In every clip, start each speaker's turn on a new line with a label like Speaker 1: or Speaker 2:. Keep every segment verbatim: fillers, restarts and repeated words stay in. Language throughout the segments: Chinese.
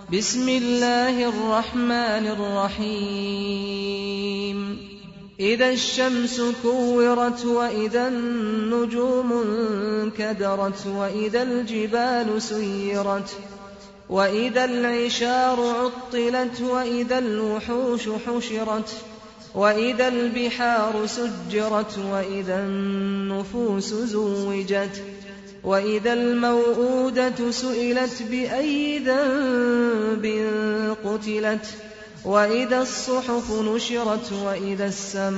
Speaker 1: بسم الله الرحمن الرحيم إذا الشمس كورت وإذا النجوم انكدرت وإذا الجبال سيرت وإذا العشار عطلت وإذا الوحوش حشرت وإذا البحار سجرت وإذا النفوس زوجت وإذا الموءودة سئلت بأي ذنب قتلت وإذا الصحف نشرت وإذا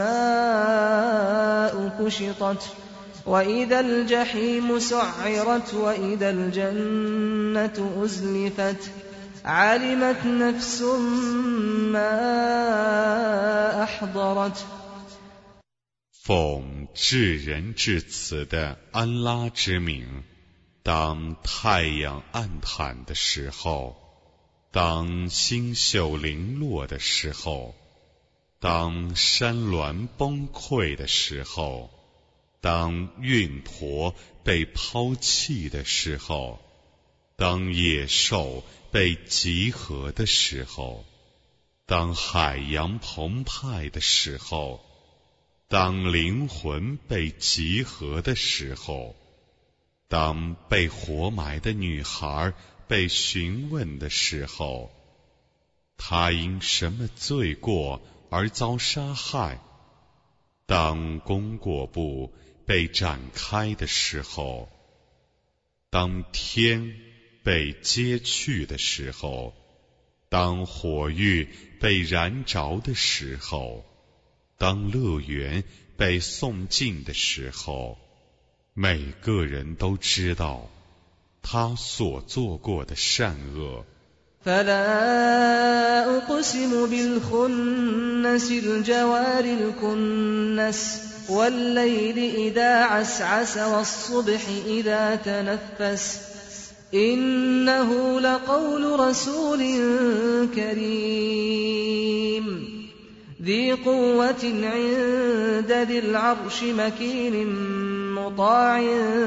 Speaker 1: السماء كشطت وإذا الجحيم سعرت وإذا الجنة أزلفت علمت نفس ما أحضرت
Speaker 2: 奉至仁至慈的安拉之名，当太阳暗淡的时候，当星宿零落的时候，当山峦崩溃的时候，当运驼被抛弃的时候，当野兽被集合的时候，当海洋澎湃的时候，当灵魂被集合的时候，当被活埋的女孩被询问的时候，她因什么罪过而遭杀害？当功过簿被展开的时候，当天被揭去的时候，当火狱被燃着的时候，当乐园被送进的时候，每个人都知道他所做过的善恶。
Speaker 1: فلا أقسم بالخنس الجوار الكنس والليل إذا عسعس والصبح إذا تنفس إنه لقول رسول كريم ذي قوة عند ذي العرش مكين مطاع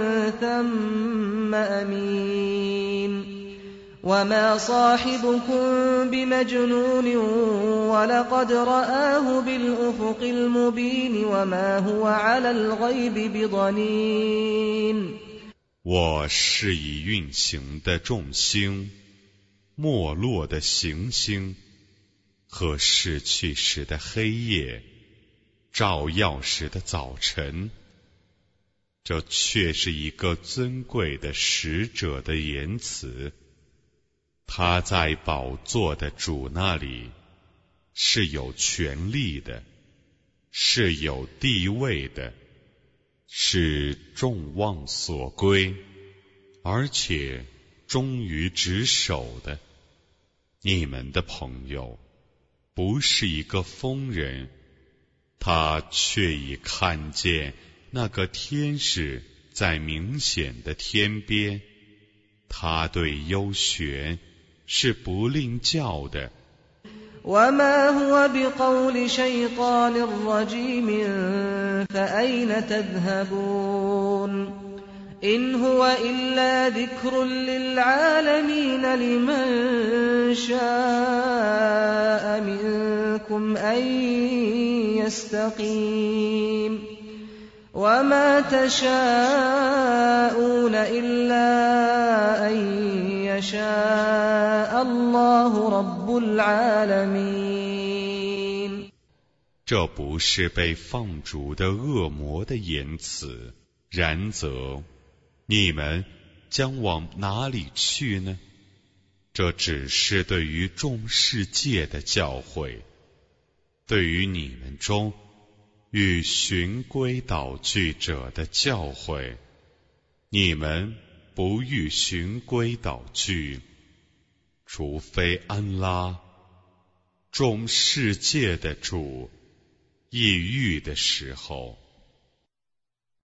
Speaker 1: ثم أمين وما صاحبكم بمجنون ولقد رآه بالأفق المبين وما هو على الغيب بضنين
Speaker 2: 我是以运行的众星，没落的行星和逝去时的黑夜，照耀时的早晨，这却是一个尊贵的使者的言辞。他在宝座的主那里是有权力的，是有地位的，是众望所归，而且忠于职守的。你们的朋友不是一个疯人，他却已看见那个天使在明显的天边，他对幽玄是不吝教的。
Speaker 1: وما هو بقول شيطان رجيم فأين تذهبون إن هو إلا ذكر للعالمين لمن شاء منكم أن يستقيم وما تشاءون إلا أن يشاء الله رب العالمين
Speaker 2: 这不是被放逐的恶魔的言辞，然则你们将往哪里去呢？这只是对于众世界的教诲，对于你们中与循规蹈矩者的教诲。你们不欲循规蹈矩，除非安拉众世界的主抑郁的时候，